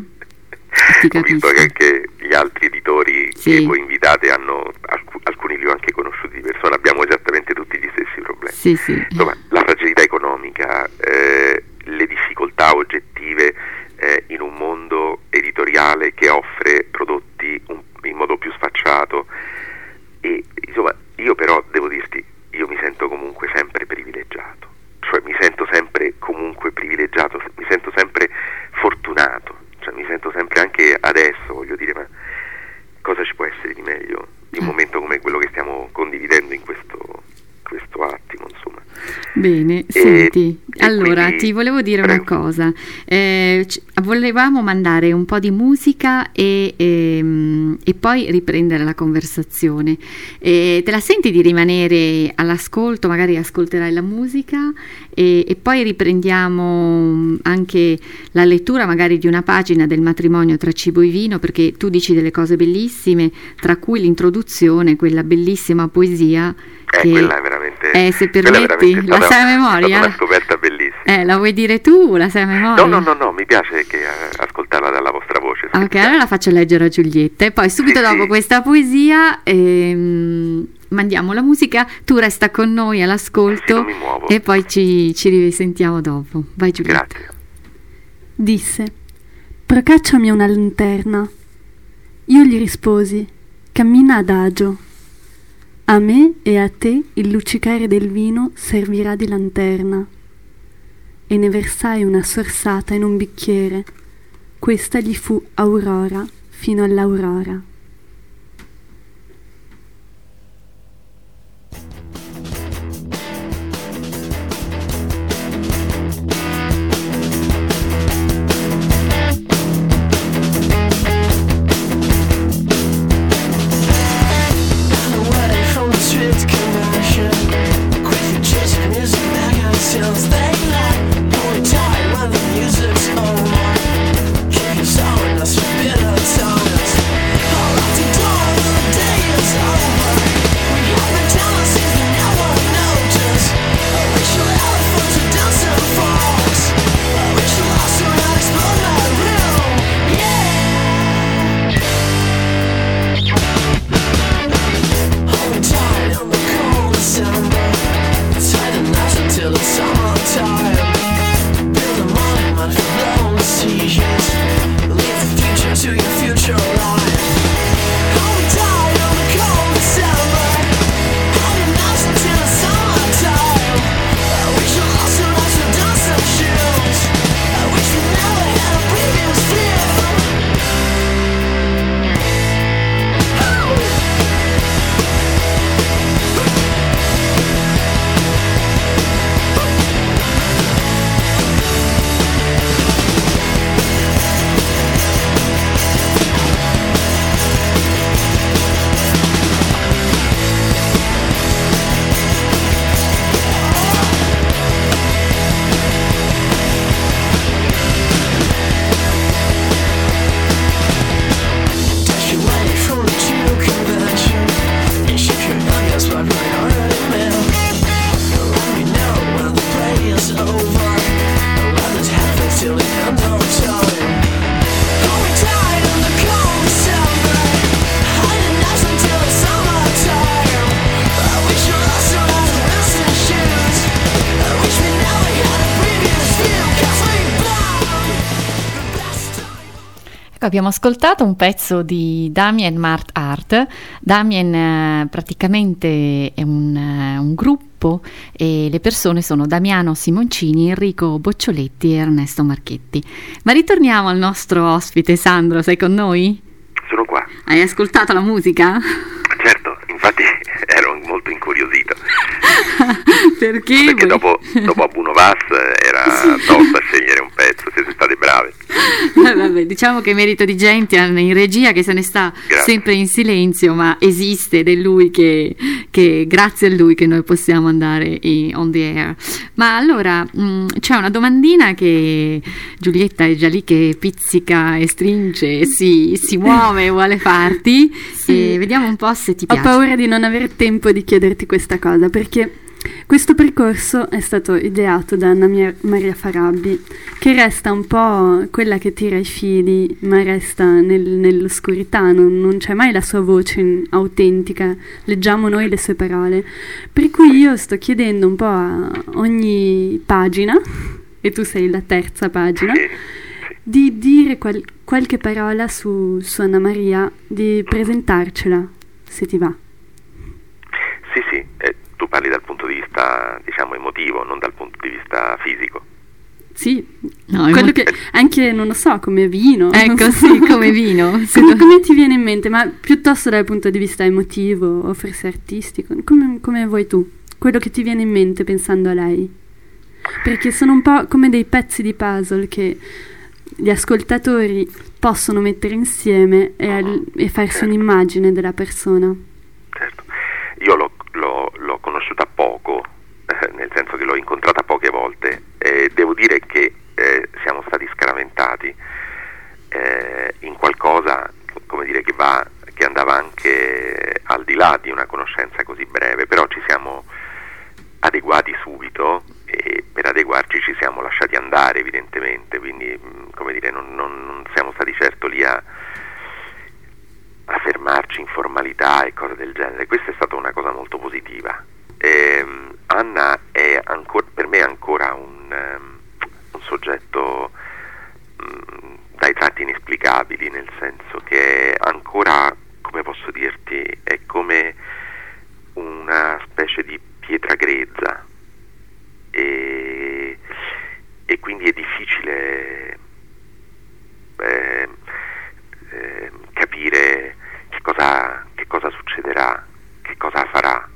ho visto che anche gli altri editori che voi invitate alcuni li ho anche conosciuti di persona, abbiamo esattamente tutti gli stessi problemi. Insomma, la fragilità economica, le difficoltà oggettive in un mondo editoriale che offre prodotti in modo più sfacciato, e insomma, io però devo dirti, io mi sento comunque sempre privilegiato, cioè mi sento sempre comunque privilegiato, mi sento sempre fortunato, cioè mi sento sempre, anche adesso, voglio dire, ma cosa ci può essere di meglio di un momento come quello che stiamo condividendo in questo attimo, insomma. Bene, senti, allora quindi, ti volevo dire una cosa, volevamo mandare un po' di musica e poi riprendere la conversazione. Te la senti di rimanere all'ascolto? Magari ascolterai la musica e poi riprendiamo anche la lettura magari di una pagina del matrimonio tra cibo e vino, perché tu dici delle cose bellissime, tra cui l'introduzione, quella bellissima poesia che quella è veramente, se permetti, la sai a memoria? È una scoperta bellissima. La vuoi dire tu? La sai a memoria? No, mi piace che ascoltarla dalla vostra voce. Ok, allora la faccio leggere a Giulietta e poi subito dopo questa poesia mandiamo la musica, tu resta con noi all'ascolto, non mi muovo. E poi ci risentiamo dopo. Vai Giulietta. Grazie. Disse: procacciami una lanterna. Io gli risposi: cammina adagio. A me e a te il luccicare del vino servirà di lanterna. E ne versai una sorsata in un bicchiere. Questa gli fu aurora fino all'aurora. Music's over. Keep your sourness, bitter tones. abbiamo ascoltato un pezzo di Damien Mark Art. Damien praticamente è un gruppo e le persone sono Damiano Simoncini, Enrico Boccioletti e Ernesto Marchetti. Ma ritorniamo al nostro ospite. Sandro, sei con noi? Sono qua. Hai ascoltato la musica? Certo, infatti ero molto incuriosito. Perché dopo Abu Novas era tosto a scegliere un pezzo, siete state brave. Vabbè, diciamo che merito di Gentian in regia, che se ne sta sempre in silenzio, ma esiste ed è lui che grazie a lui che noi possiamo andare on the air. Ma allora c'è una domandina che Giulietta è già lì che pizzica e stringe, si muove, vuole farti, sì. E vediamo un po' se ti piace. Ho paura di non avere tempo di chiederti questa cosa, perché questo percorso è stato ideato da Anna Maria Farabbi, che resta un po' quella che tira i fili, ma resta nell'oscurità, non c'è mai la sua voce autentica, leggiamo noi le sue parole. Per cui io sto chiedendo un po' a ogni pagina, e tu sei la terza pagina, di dire qualche parola su Anna Maria, di presentarcela, se ti va. Sì, tu parli dal punto di vista, diciamo, emotivo, non dal punto di vista fisico. Sì, no, quello che anche, non lo so, come vino. Ecco, sì, come vino. Come ti viene in mente, ma piuttosto dal punto di vista emotivo o forse artistico, come vuoi tu, quello che ti viene in mente pensando a lei. Perché sono un po' come dei pezzi di puzzle che gli ascoltatori possono mettere insieme e farsi un'immagine della persona. Certo, io l'ho conosciuta poco, nel senso che l'ho incontrata poche volte, e devo dire che siamo stati scaraventati in qualcosa, come dire, che andava anche al di là di una conoscenza così breve, però ci siamo adeguati subito e per adeguarci ci siamo lasciati andare evidentemente, quindi come dire, non siamo stati certo lì a fermarci in formalità e cose del genere. Questa è stata una cosa molto positiva. Anna è per me ancora un soggetto dai tratti inesplicabili, nel senso che ancora, come posso dirti, è come una specie di pietra grezza e quindi è difficile capire che cosa succederà, che cosa farà.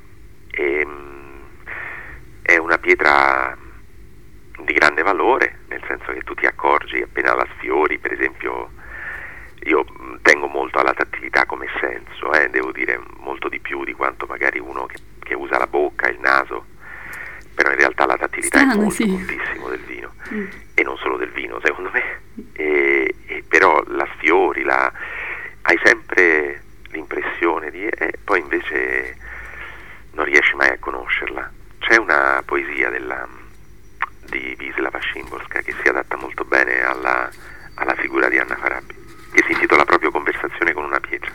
È una pietra di grande valore, nel senso che tu ti accorgi appena la sfiori. Per esempio, io tengo molto alla tattilità come senso, devo dire molto di più di quanto magari uno che usa la bocca, il naso, però in realtà la tattilità è moltissimo del vino, e non solo del vino secondo me, e però la sfiori, hai sempre l'impressione poi invece non riesci mai a conoscerla. C'è una poesia di Wisława Szymborska che si adatta molto bene alla figura di Anna Farabbi, che si intitola proprio Conversazione con una pietra.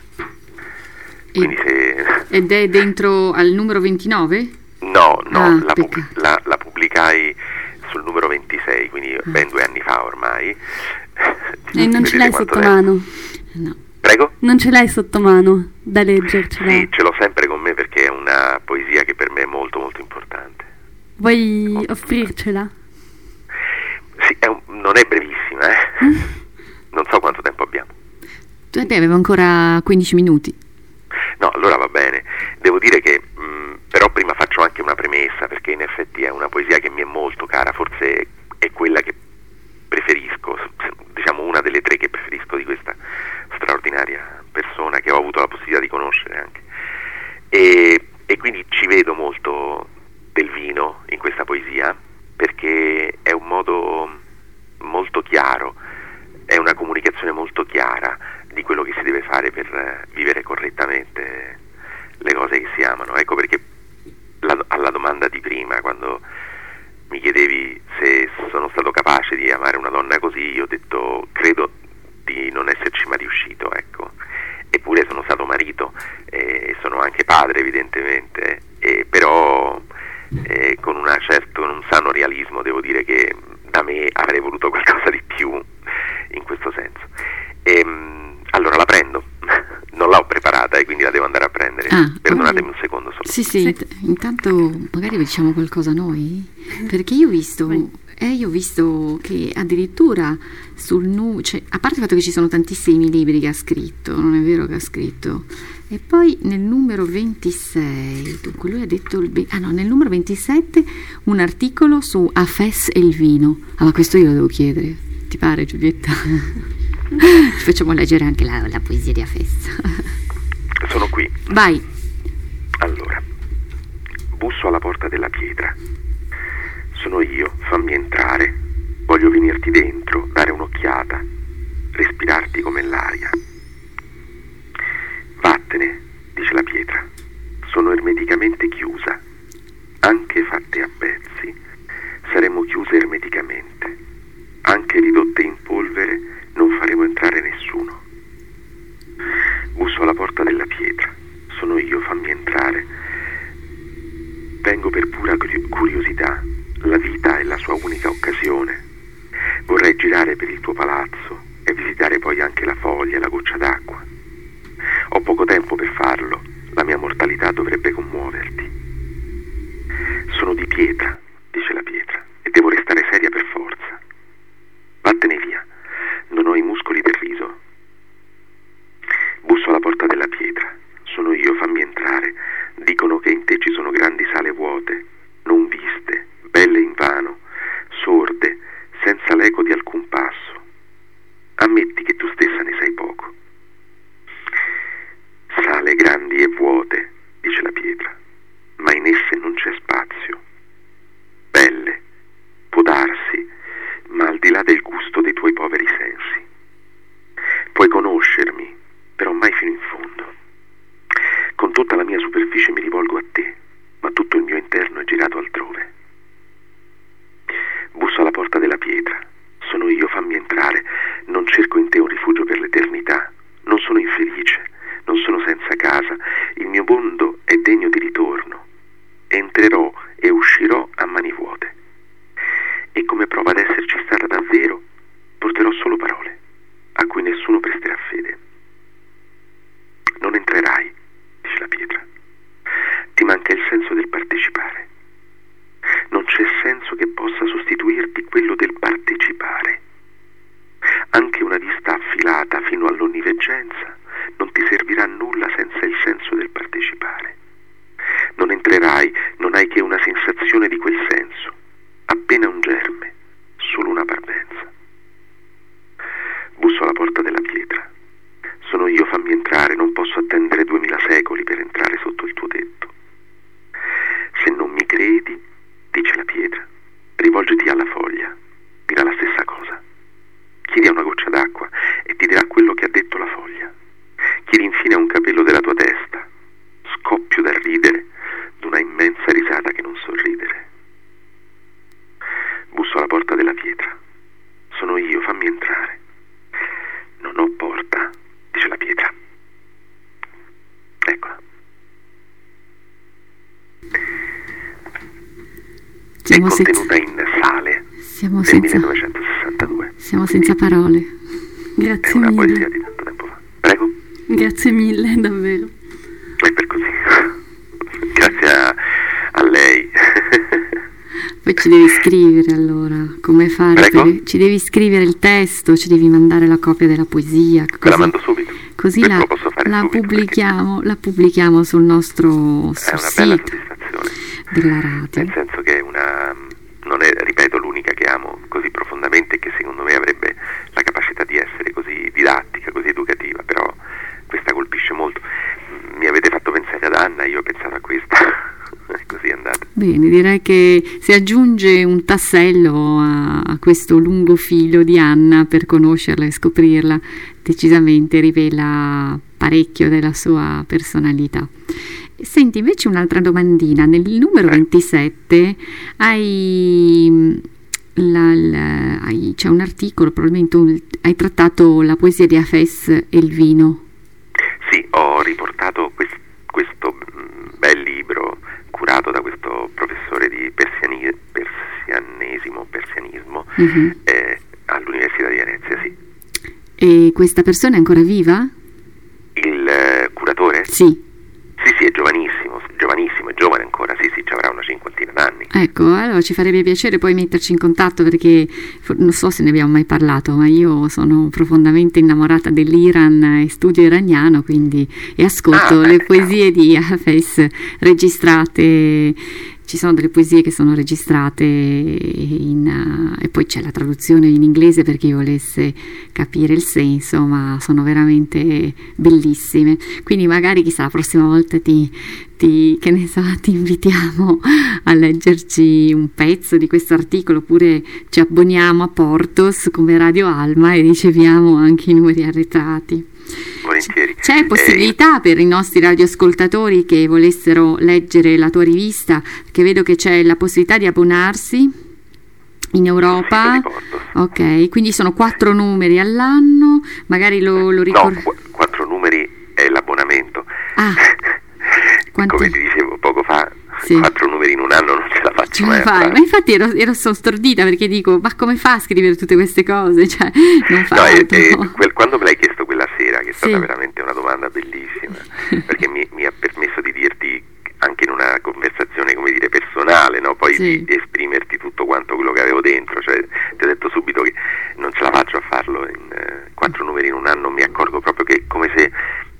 Ed è dentro al numero 29? No, la pubblicai sul numero 26, quindi ben 2 anni fa ormai. E non ce l'hai sotto mano? No. Prego? Non ce l'hai sotto mano da leggercela? Sì, ce l'ho sempre con me perché è una poesia che per me è molto molto importante. Vuoi offrircela? Sì, non è brevissima, Non so quanto tempo abbiamo. Avevo ancora 15 minuti. No, allora va bene. Devo dire che però prima faccio anche una premessa, perché in effetti è una poesia che mi è molto cara, forse è quella che preferisco, diciamo una delle 3 che preferisco di questa straordinaria persona che ho avuto la possibilità di conoscere anche. E quindi ci vedo molto del vino in questa poesia, perché è un modo molto chiaro, è una comunicazione molto chiara di quello che si deve fare per vivere correttamente le cose che si amano. Ecco perché alla domanda di prima, quando mi chiedevi se sono stato capace di amare una donna così, io ho detto credo di non esserci mai riuscito, ecco. Eppure sono stato marito e sono anche padre evidentemente, però con un sano realismo devo dire che da me avrei voluto qualcosa di più in questo senso. Allora la prendo. Non l'ho preparata e quindi la devo andare a prendere. Perdonatemi un secondo solo. Sì. Intanto magari diciamo qualcosa noi, perché io ho visto che addirittura cioè, a parte il fatto che ci sono tantissimi libri che ha scritto, non è vero che ha scritto, e poi nel numero 26, dunque lui ha detto nel numero 27 un articolo su Hafez e il vino. Ma questo io lo devo chiedere, ti pare, Giulietta? Ci facciamo leggere anche la poesia di Hafez. Sono qui. Vai. Allora, busso alla porta della pietra. Sono io, fammi entrare. Voglio venirti dentro, dare un'occhiata, respirarti come l'aria. Vattene, dice la pietra. Sono ermeticamente chiusa. Anche fatte a pezzi, saremo chiuse ermeticamente. Anche ridotte in polvere, non faremo entrare nessuno. Busso alla porta della pietra. Sono io, fammi entrare. Vengo per pura curiosità. La vita è la sua unica occasione. Vorrei girare per il tuo palazzo e visitare poi anche la foglia e la goccia d'acqua. Ho poco tempo per farlo. La mia mortalità dovrebbe commuoverti. Sono di pietra, dice la pietra, e devo restare seria per forza. Vattene via. Non ho i muscoli del riso. Busso alla porta della pietra. Sono io, fammi entrare. Dicono che in te ci sono grandi sale vuote, non viste, belle invano, sorde, senza l'eco di alcun passo. Ammetti che tu stessa ne sai poco. Sale grandi e vuote, dice la pietra, ma in esse non c'è spazio. Belle, può darsi, ma al di là del gusto dei tuoi poveri sensi. Puoi conoscermi, però mai fino in fondo. Con tutta la mia superficie mi rivolgo a te, ma tutto il mio interno è girato altrove. Busso alla porta della pietra. Sono io, fammi entrare. Non cerco in te un rifugio per l'eternità. Non sono infelice, non sono senza casa. Il mio mondo è degno di ritorno. Entrerò e uscirò a mani vuote. E come prova ad esserci stata davvero, porterò solo parole, a cui nessuno presterà fede. Non entrerai, dice la pietra. Ti manca il senso del partecipare. Non c'è senso che possa sostituirti quello del partecipare. Anche una vista affilata fino all'onniveggenza non ti servirà a nulla senza il senso del partecipare. Non entrerai, non hai che una sensazione di quel senso, appena un germe, solo una parvenza. Busso alla porta della pietra. Sono io, fammi entrare, non posso attendere 2000 secoli per entrare sotto il tuo tetto. Se non mi credi, dice la pietra, rivolgiti alla foglia, dirà la stessa cosa. Chiedi a una goccia d'acqua e ti dirà quello che ha detto la foglia. Chiedi infine a un capello della tua testa. Scoppio da ridere, d'una immensa risata che non so ridere. Busso alla porta della pietra. Sono io, fammi entrare. Non ho porta, dice la pietra. Eccola. È contenuta in Sale del 1962. Siamo senza parole. Grazie è una mille. poesia di tanto tempo fa. Prego. Grazie mille, davvero. È per così. Grazie a lei. Poi ci devi scrivere allora come fare. Ci devi scrivere il testo, ci devi mandare la copia della poesia. Te la mando subito. Così la pubblichiamo sul nostro sito. È una bella soddisfazione della radio. Nel senso che non è, ripeto, l'unica che amo così profondamente e che secondo me avrebbe la capacità di essere così didattica, così educativa, però questa colpisce molto. Mi avete fatto pensare ad Anna, io ho pensato a questa. Così è andata. Bene, direi che si aggiunge un tassello a questo lungo filo di Anna per conoscerla e scoprirla. Decisamente rivela parecchio della sua personalità. Senti, invece un'altra domandina. Nel numero 27 c'è un articolo, probabilmente hai trattato la poesia di Hafez e il vino. Sì, ho riportato questo bel libro curato da questo professore di persianismo all'Università di Venezia, sì. E questa persona è ancora viva? Il curatore? Sì. Sì, è giovanissimo, è giovane ancora, sì, ci avrà una cinquantina d'anni. Ecco, allora ci farebbe piacere poi metterci in contatto, perché non so se ne abbiamo mai parlato, ma io sono profondamente innamorata dell'Iran e studio iraniano, quindi e ascolto le poesie di Hafez registrate. Ci sono delle poesie che sono registrate e poi c'è la traduzione in inglese per chi volesse capire il senso, ma sono veramente bellissime. Quindi magari chissà la prossima volta ti invitiamo a leggerci un pezzo di questo articolo, oppure ci abboniamo a Portos come Radio Alma e riceviamo anche i numeri arretrati. Volentieri. C'è possibilità per i nostri radioascoltatori che volessero leggere la tua rivista, che vedo che c'è la possibilità di abbonarsi in Europa? Ok, quindi sono 4 numeri all'anno, magari lo ricordo. No, 4 numeri è l'abbonamento. Quanti? Come ti dicevo poco fa, sì. 4 numeri in un anno non ce la faccio mai. Ma infatti ero stordita, perché dico, ma come fa a scrivere tutte queste cose? Cioè, non fa quando me l'hai chiesto quella sera, che è stata veramente una domanda bellissima, perché mi ha permesso di dirti anche in una conversazione, come dire, personale, no? Poi di esprimerti tutto quanto quello che avevo dentro, cioè ti ho detto subito che non ce la faccio a farlo in 4 numeri in un anno. Mi accorgo proprio che come se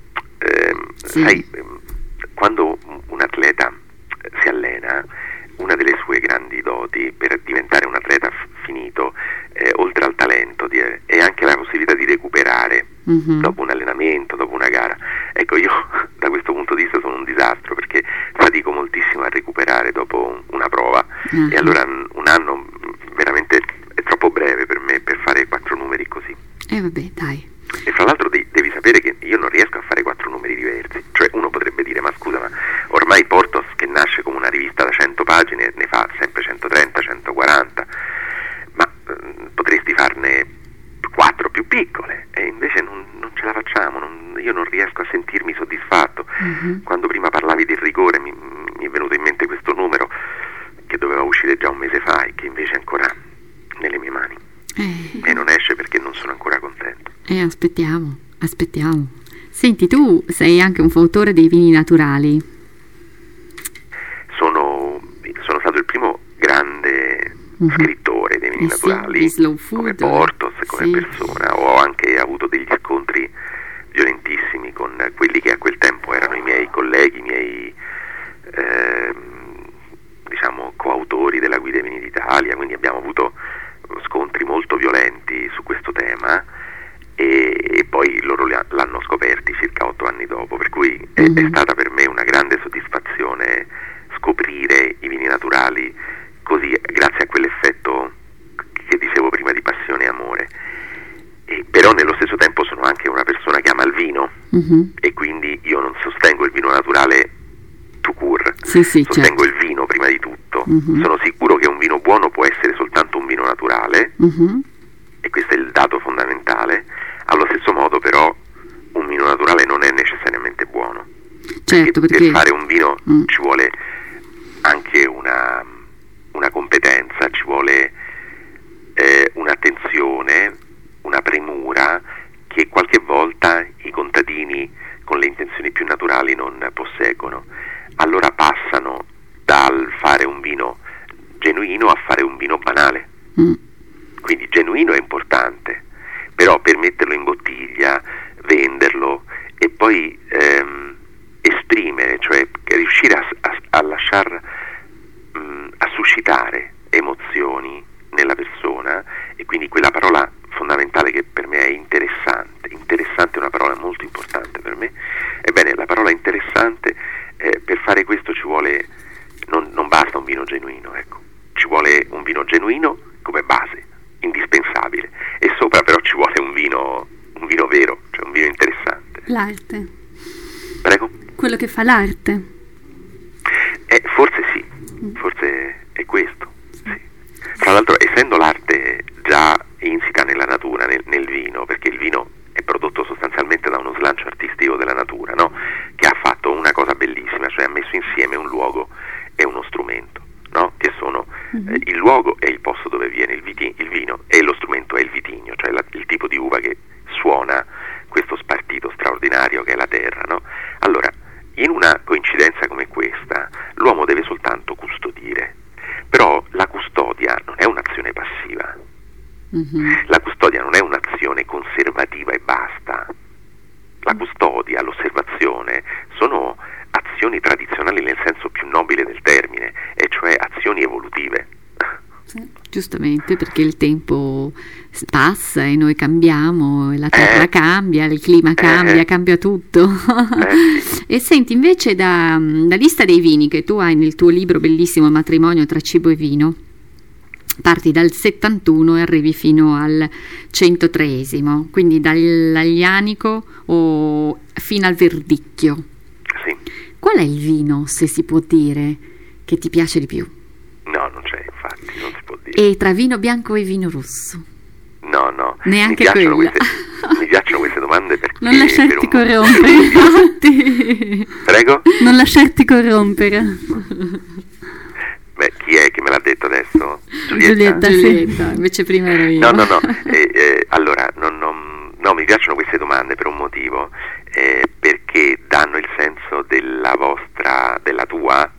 sai, quando un atleta si allena, una delle sue grandi doti per diventare un atleta finito, oltre al talento, è anche la possibilità di recuperare dopo un allenamento, dopo una gara. Ecco, io da questo punto di vista sono un disastro, perché fatico moltissimo a recuperare dopo una prova, e allora un anno veramente è troppo breve per me per fare 4 numeri così. Vabbè, dai. E fra l'altro devi sapere che io non riesco a fare 4 numeri diversi, cioè uno potrebbe dire, ma scusa, ma ormai Portos, che nasce come una rivista da 100 pagine, ne fa sempre 130, 140, ma potresti farne 4 più piccole, e invece non ce la facciamo, io non riesco a sentirmi soddisfatto. Quando prima parlavi del rigore mi è venuto in mente questo numero che doveva uscire già un mese fa e che invece è ancora nelle mie mani, e non esce perché non sono ancora contento. Aspettiamo. Senti, tu sei anche un fautore dei vini naturali. Sono stato il primo grande scrittore dei vini naturali, di slow food, come Portos, come persona. Ho anche avuto degli scontri violentissimi con quelli che a quel tempo erano i miei colleghi, i miei diciamo coautori della Guida ai Vini d'Italia, quindi abbiamo avuto scontri molto violenti su questo tema, e poi loro l'hanno scoperti circa 8 anni dopo, per cui è stata per me una grande soddisfazione scoprire i vini naturali così, grazie a quell'effetto che dicevo prima di passione e amore. Però nello stesso tempo sono anche una persona che ama il vino, e quindi io non sostengo il vino naturale tout court, sostengo il vino prima di tutto. Sono sicuro che un vino buono può essere soltanto un vino naturale, e questo è il dato fondamentale. Allo stesso modo però un vino naturale non è necessariamente buono, perché per fare un vino ci vuole anche una competenza, ci vuole un'attenzione, una premura che qualche volta i contadini con le intenzioni più naturali non posseggono. Allora passano dal fare un vino genuino a fare un vino banale. Quindi genuino è importante, però per metterlo in bottiglia, venderlo e poi esprimere, cioè riuscire a lasciar a suscitare emozioni nella persona, e quindi quella parola fondamentale che per me è interessante è una parola molto importante per me. Ebbene, la parola interessante, per fare questo ci vuole, non basta un vino genuino, ecco, ci vuole un vino genuino come base, indispensabile, e sopra però ci vuole un vino vero, cioè un vino interessante. L'arte. Prego? Quello che fa l'arte. Forse sì, forse è questo, sì. Tra l'altro, essendo l'arte già insita nella natura, nel vino, perché il vino è prodotto sostanzialmente da uno slancio artistico della natura, no? Che ha fatto una cosa bellissima, cioè ha messo insieme un luogo e uno strumento, no? Che sono il luogo è il posto dove viene il vino, e lo strumento è il vitigno, cioè il tipo di uva che suona questo spartito straordinario che è la terra, no? Allora, in una coincidenza come questa, l'uomo deve soltanto custodire, però la custodia non è un'azione passiva, la custodia non è un'azione conservativa e basta, la custodia, l'osservazione sono azioni tradizionali nel senso più nobile del termine, e cioè azioni evolutive. Giustamente, perché il tempo passa e noi cambiamo, la terra cambia, il clima cambia, cambia tutto. E senti, invece da lista dei vini che tu hai nel tuo libro bellissimo Il matrimonio tra cibo e vino, parti dal 71 e arrivi fino al 103esimo, quindi dall'Aglianico o fino al Verdicchio. Sì. Qual è il vino, se si può dire, che ti piace di più? No, non c'è, infatti, non si può dire. E tra vino bianco e vino rosso? No, neanche quella. Mi piacciono queste domande perché non lasciarti corrompere, infatti. Prego? Non lasciarti corrompere. Beh, chi è che me l'ha detto adesso? Giulietta, invece prima ero io. No. Allora, no, mi piacciono queste domande per un motivo, perché danno il senso della tua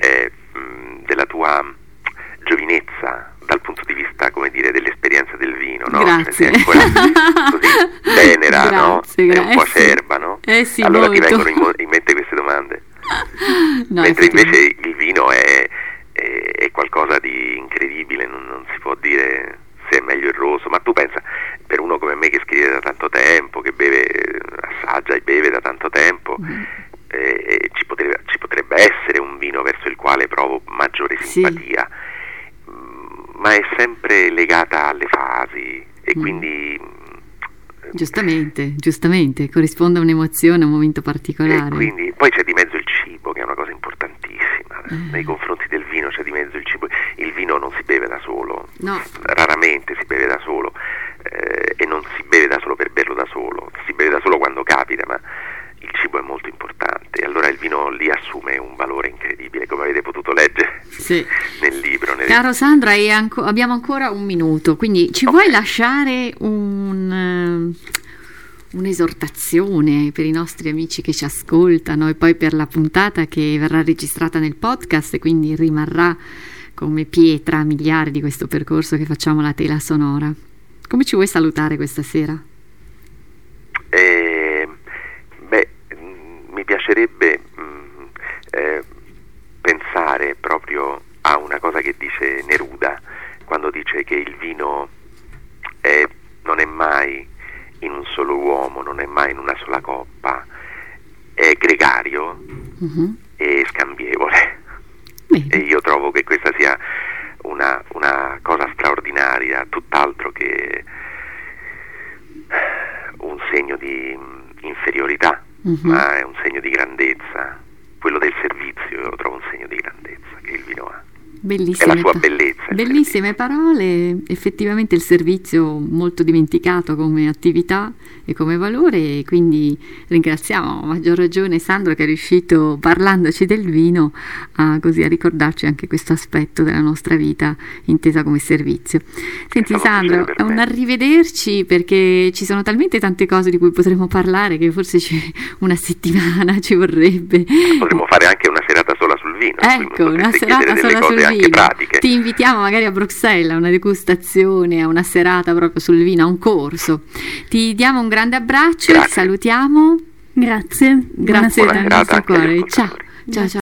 giovinezza dal punto di vista, come dire, dell'esperienza del vino, no? Grazie. Cioè, sei ancora così tenera, Grazie, no? È un po' acerba, no? Sì, allora molto. ti vengono in mente queste domande. No, mentre invece il vino è qualcosa di incredibile, non si può dire se è meglio il rosso, ma tu pensa, per uno come me che scrive da tanto tempo, che assaggia e beve da tanto tempo, ci potrebbe essere un vino verso il quale provo maggiore simpatia, ma è sempre legata alle fasi e quindi giustamente corrisponde a un'emozione, a un momento particolare. E quindi poi c'è di mezzo il cibo, che è una cosa importantissima. Nei confronti del vino c'è di mezzo il cibo. Il vino non si beve da solo, no. Raramente si beve da solo, e non si beve da solo per berlo da solo, si beve da solo quando capita, ma il cibo è molto importante, allora il vino lì assume un valore incredibile, come avete potuto leggere nel libro. Caro Sandro, abbiamo ancora un minuto, quindi ci vuoi lasciare un'esortazione per i nostri amici che ci ascoltano e poi per la puntata che verrà registrata nel podcast e quindi rimarrà come pietra miliare di questo percorso che facciamo, la tela sonora? Come ci vuoi salutare questa sera? Mi piacerebbe pensare proprio a una cosa che dice Neruda quando dice che il vino non è mai in un solo uomo, non è mai in una sola coppa, è gregario e scambievole. E io trovo che questa sia una cosa straordinaria, tutt'altro che un segno di inferiorità, ma è un segno di grandezza. Quello del servizio io lo trovo un segno di grandezza che il vino ha. Bellissime, è la sua bellezza. Bellissime parole, effettivamente il servizio molto dimenticato come attività e come valore, e quindi ringraziamo a maggior ragione Sandro che è riuscito, parlandoci del vino, a ricordarci anche questo aspetto della nostra vita intesa come servizio. Senti Sandro, è un arrivederci, perché ci sono talmente tante cose di cui potremmo parlare che forse una settimana ci vorrebbe. Potremmo fare anche una serata sola sul vino. Ecco, una serata sola sul vino. Ti invitiamo magari a Bruxelles a una degustazione, a una serata proprio sul vino, a un corso. Ti diamo un grande abbraccio, Grazie. Salutiamo. Grazie Grazie dal nostro cuore. Ciao.